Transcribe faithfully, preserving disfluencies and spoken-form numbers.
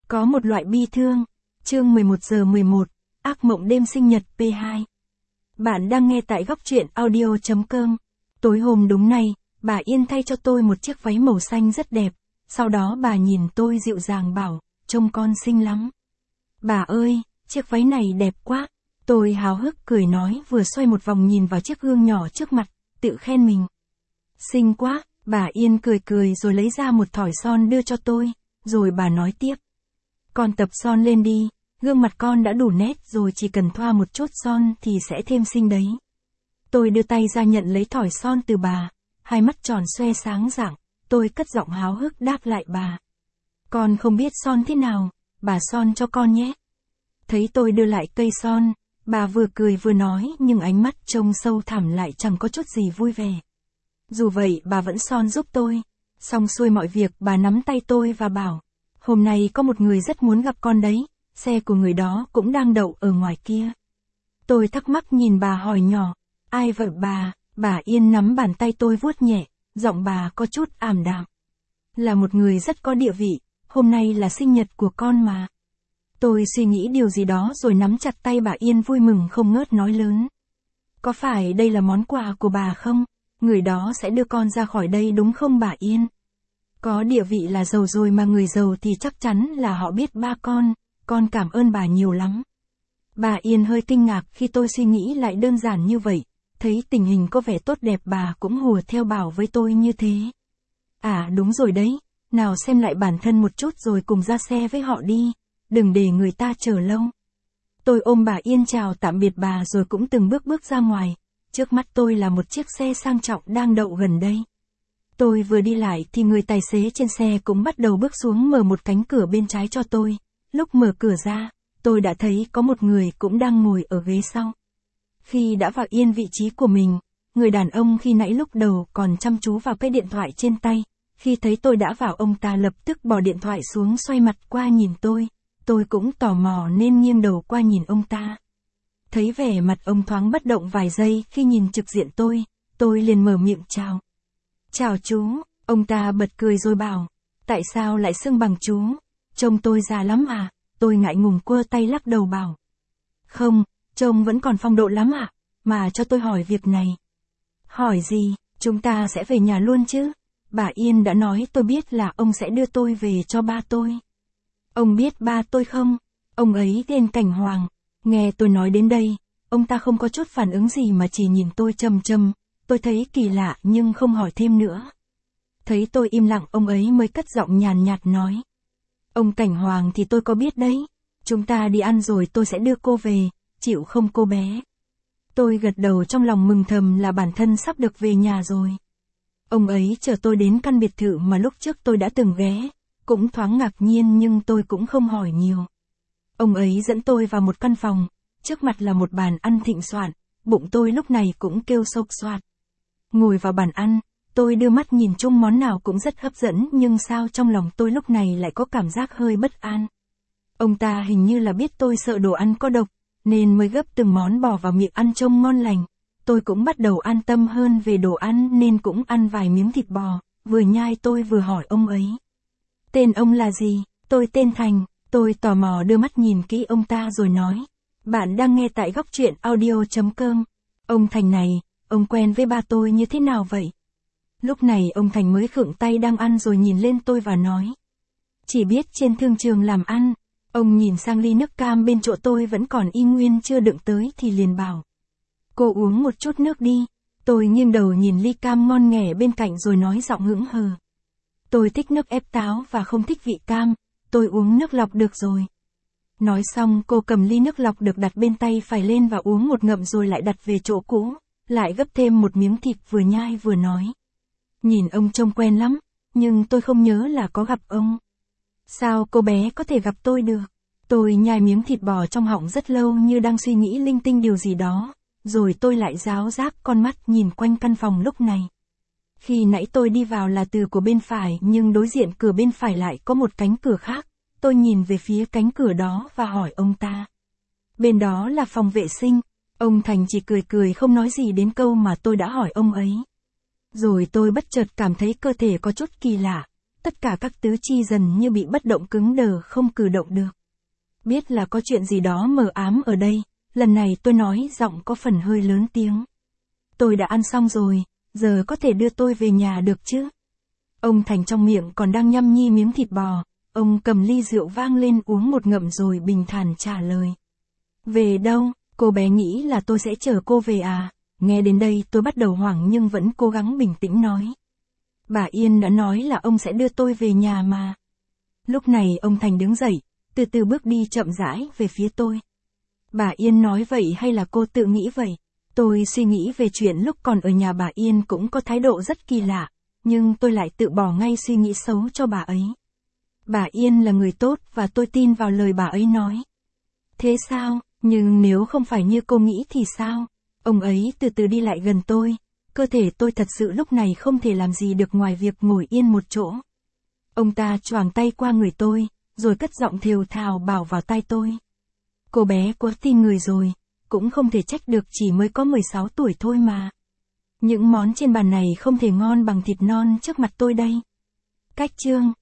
Có một loại bi thương. Chương mười một giờ mười một, ác mộng đêm sinh nhật P hai. Bạn đang nghe tại góc truyện audio chấm com. Tối hôm đúng nay, bà Yên thay cho tôi một chiếc váy màu xanh rất đẹp. Sau đó bà nhìn tôi dịu dàng bảo, trông con xinh lắm. Bà ơi, chiếc váy này đẹp quá. Tôi háo hức cười nói vừa xoay một vòng nhìn vào chiếc gương nhỏ trước mặt, tự khen mình. Xinh quá, bà Yên cười cười rồi lấy ra một thỏi son đưa cho tôi, rồi bà nói tiếp. Con tập son lên đi, gương mặt con đã đủ nét rồi, chỉ cần thoa một chút son thì sẽ thêm xinh đấy. Tôi đưa tay ra nhận lấy thỏi son từ bà, hai mắt tròn xoe sáng rạng, tôi cất giọng háo hức đáp lại bà. Con không biết son thế nào, bà son cho con nhé. Thấy tôi đưa lại cây son, bà vừa cười vừa nói nhưng ánh mắt trông sâu thẳm lại chẳng có chút gì vui vẻ. Dù vậy bà vẫn son giúp tôi. Xong xuôi mọi việc bà nắm tay tôi và bảo, hôm nay có một người rất muốn gặp con đấy, xe của người đó cũng đang đậu ở ngoài kia. Tôi thắc mắc nhìn bà hỏi nhỏ, ai vậy bà? Bà Yên nắm bàn tay tôi vuốt nhẹ, giọng bà có chút ảm đạm. Là một người rất có địa vị, hôm nay là sinh nhật của con mà. Tôi suy nghĩ điều gì đó rồi nắm chặt tay bà Yên vui mừng không ngớt nói lớn. Có phải đây là món quà của bà không? Người đó sẽ đưa con ra khỏi đây đúng không bà Yên? Có địa vị là giàu rồi mà, người giàu thì chắc chắn là họ biết ba con, con cảm ơn bà nhiều lắm. Bà Yên hơi kinh ngạc khi tôi suy nghĩ lại đơn giản như vậy, thấy tình hình có vẻ tốt đẹp bà cũng hùa theo bảo với tôi như thế. À đúng rồi đấy, nào xem lại bản thân một chút rồi cùng ra xe với họ đi, đừng để người ta chờ lâu. Tôi ôm bà Yên chào tạm biệt bà rồi cũng từng bước bước ra ngoài, trước mắt tôi là một chiếc xe sang trọng đang đậu gần đây. Tôi vừa đi lại thì người tài xế trên xe cũng bắt đầu bước xuống mở một cánh cửa bên trái cho tôi. Lúc mở cửa ra, tôi đã thấy có một người cũng đang ngồi ở ghế sau. Khi đã vào yên vị trí của mình, người đàn ông khi nãy lúc đầu còn chăm chú vào cái điện thoại trên tay. Khi thấy tôi đã vào, ông ta lập tức bỏ điện thoại xuống, xoay mặt qua nhìn tôi. Tôi cũng tò mò nên nghiêng đầu qua nhìn ông ta. Thấy vẻ mặt ông thoáng bất động vài giây khi nhìn trực diện tôi, tôi liền mở miệng chào. Chào chú, ông ta bật cười rồi bảo, tại sao lại xưng bằng chú, trông tôi già lắm à? Tôi ngại ngùng quơ tay lắc đầu bảo. Không, trông vẫn còn phong độ lắm ạ, à? Mà cho tôi hỏi việc này. Hỏi gì, chúng ta sẽ về nhà luôn chứ? Bà Yên đã nói tôi biết là ông sẽ đưa tôi về cho ba tôi. Ông biết ba tôi không? Ông ấy tên Cảnh Hoàng. Nghe tôi nói đến đây, ông ta không có chút phản ứng gì mà chỉ nhìn tôi chầm chầm. Tôi thấy kỳ lạ nhưng không hỏi thêm nữa. Thấy tôi im lặng, ông ấy mới cất giọng nhàn nhạt nói. Ông Cảnh Hoàng thì tôi có biết đấy. Chúng ta đi ăn rồi tôi sẽ đưa cô về, chịu không cô bé? Tôi gật đầu trong lòng mừng thầm là bản thân sắp được về nhà rồi. Ông ấy chở tôi đến căn biệt thự mà lúc trước tôi đã từng ghé, cũng thoáng ngạc nhiên nhưng tôi cũng không hỏi nhiều. Ông ấy dẫn tôi vào một căn phòng, trước mặt là một bàn ăn thịnh soạn, bụng tôi lúc này cũng kêu xộc xoạt. Ngồi vào bàn ăn, tôi đưa mắt nhìn chung món nào cũng rất hấp dẫn nhưng sao trong lòng tôi lúc này lại có cảm giác hơi bất an. Ông ta hình như là biết tôi sợ đồ ăn có độc, nên mới gấp từng món bỏ vào miệng ăn trông ngon lành. Tôi cũng bắt đầu an tâm hơn về đồ ăn nên cũng ăn vài miếng thịt bò, vừa nhai tôi vừa hỏi ông ấy. Tên ông là gì? Tôi tên Thành. Tôi tò mò đưa mắt nhìn kỹ ông ta rồi nói. Bạn đang nghe tại góc truyện audio chấm com. Ông Thành này, ông quen với ba tôi như thế nào vậy? Lúc này ông Thành mới khựng tay đang ăn rồi nhìn lên tôi và nói. Chỉ biết trên thương trường làm ăn. Ông nhìn sang ly nước cam bên chỗ tôi vẫn còn y nguyên chưa đựng tới thì liền bảo. Cô uống một chút nước đi. Tôi nghiêng đầu nhìn ly cam ngon nghẻ bên cạnh rồi nói giọng hững hờ. Tôi thích nước ép táo và không thích vị cam, tôi uống nước lọc được rồi. Nói xong cô cầm ly nước lọc được đặt bên tay phải lên và uống một ngụm rồi lại đặt về chỗ cũ, lại gấp thêm một miếng thịt vừa nhai vừa nói. Nhìn ông trông quen lắm, nhưng tôi không nhớ là có gặp ông. Sao cô bé có thể gặp tôi được? Tôi nhai miếng thịt bò trong họng rất lâu như đang suy nghĩ linh tinh điều gì đó, rồi tôi lại ráo rác con mắt nhìn quanh căn phòng lúc này. Khi nãy tôi đi vào là từ của bên phải nhưng đối diện cửa bên phải lại có một cánh cửa khác. Tôi nhìn về phía cánh cửa đó và hỏi ông ta. Bên đó là phòng vệ sinh. Ông Thành chỉ cười cười không nói gì đến câu mà tôi đã hỏi ông ấy. Rồi tôi bất chợt cảm thấy cơ thể có chút kỳ lạ. tất cả các tứ chi dần như bị bất động cứng đờ không cử động được. Biết là có chuyện gì đó mờ ám ở đây, lần này tôi nói giọng có phần hơi lớn tiếng. Tôi đã ăn xong rồi, giờ có thể đưa tôi về nhà được chứ? Ông Thành trong miệng còn đang nhâm nhi miếng thịt bò, ông cầm ly rượu vang lên uống một ngụm rồi bình thản trả lời. Về đâu, cô bé nghĩ là tôi sẽ chở cô về à? Nghe đến đây tôi bắt đầu hoảng nhưng vẫn cố gắng bình tĩnh nói. Bà Yên đã nói là ông sẽ đưa tôi về nhà mà. Lúc này ông Thành đứng dậy, từ từ bước đi chậm rãi về phía tôi. Bà Yên nói vậy hay là cô tự nghĩ vậy? Tôi suy nghĩ về chuyện lúc còn ở nhà bà Yên cũng có thái độ rất kỳ lạ, nhưng tôi lại tự bỏ ngay suy nghĩ xấu cho bà ấy. Bà Yên là người tốt và tôi tin vào lời bà ấy nói. Thế sao, nhưng nếu không phải như cô nghĩ thì sao? Ông ấy từ từ đi lại gần tôi, cơ thể tôi thật sự lúc này không thể làm gì được ngoài việc ngồi yên một chỗ. Ông ta choàng tay qua người tôi, rồi cất giọng thều thào bảo vào tai tôi. Cô bé quá tin người rồi, cũng không thể trách được chỉ mới có mười sáu tuổi thôi mà. Những món trên bàn này không thể ngon bằng thịt non trước mặt tôi đây. Cách chương